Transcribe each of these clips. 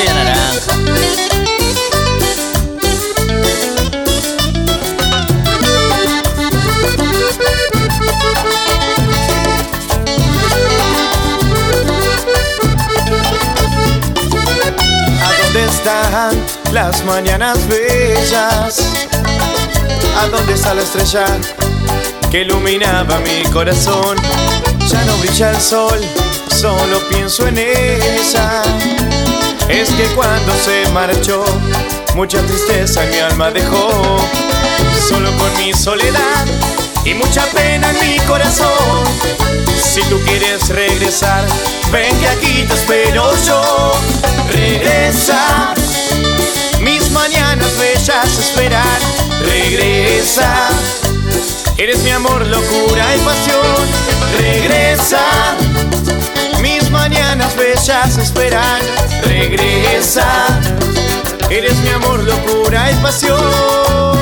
media naranja. ¿A dónde están las mañanas bellas? ¿A dónde está la estrella que iluminaba mi corazón? Ya no brilla el sol, solo pienso en ella. Es que cuando se marchó, mucha tristeza en mi alma dejó. Solo con mi soledad y mucha pena en mi corazón. Si tú quieres regresar, ven que aquí te espero yo. Regresa, mis mañanas bellas esperan. Regresa, eres mi amor, locura y pasión. Regresa, mis mañanas bellas esperan. Regresa, eres mi amor, locura y pasión.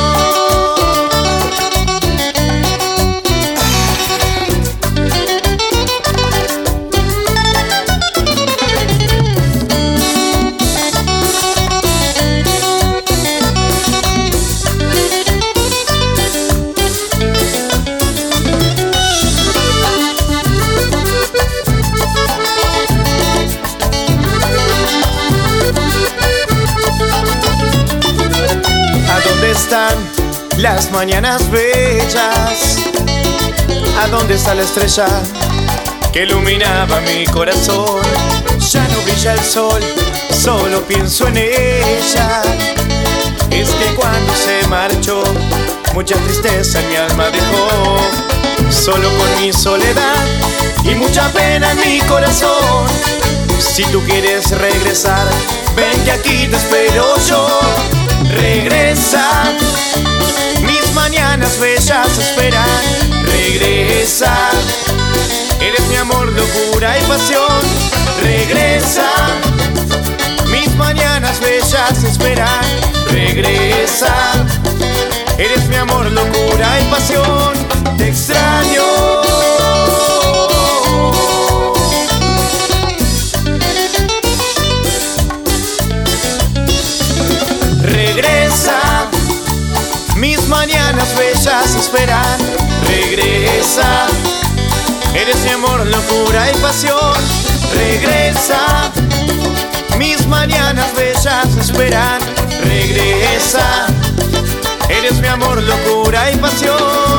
Están las mañanas bellas. ¿A dónde está la estrella que iluminaba mi corazón? Ya no brilla el sol, solo pienso en ella. Es que cuando se marchó, mucha tristeza en mi alma dejó. Solo con mi soledad y mucha pena en mi corazón. Si tú quieres regresar, ven que aquí te espero yo. Regresa, mis mañanas bellas esperan. Regresa, eres mi amor, locura y pasión. Regresa, mis mañanas bellas esperan. Regresa, eres mi amor, locura y pasión. Te extraño. Regresa, mis mañanas bellas esperan. Regresa, eres mi amor, locura y pasión. Regresa, mis mañanas bellas esperan. Regresa, eres mi amor, locura y pasión.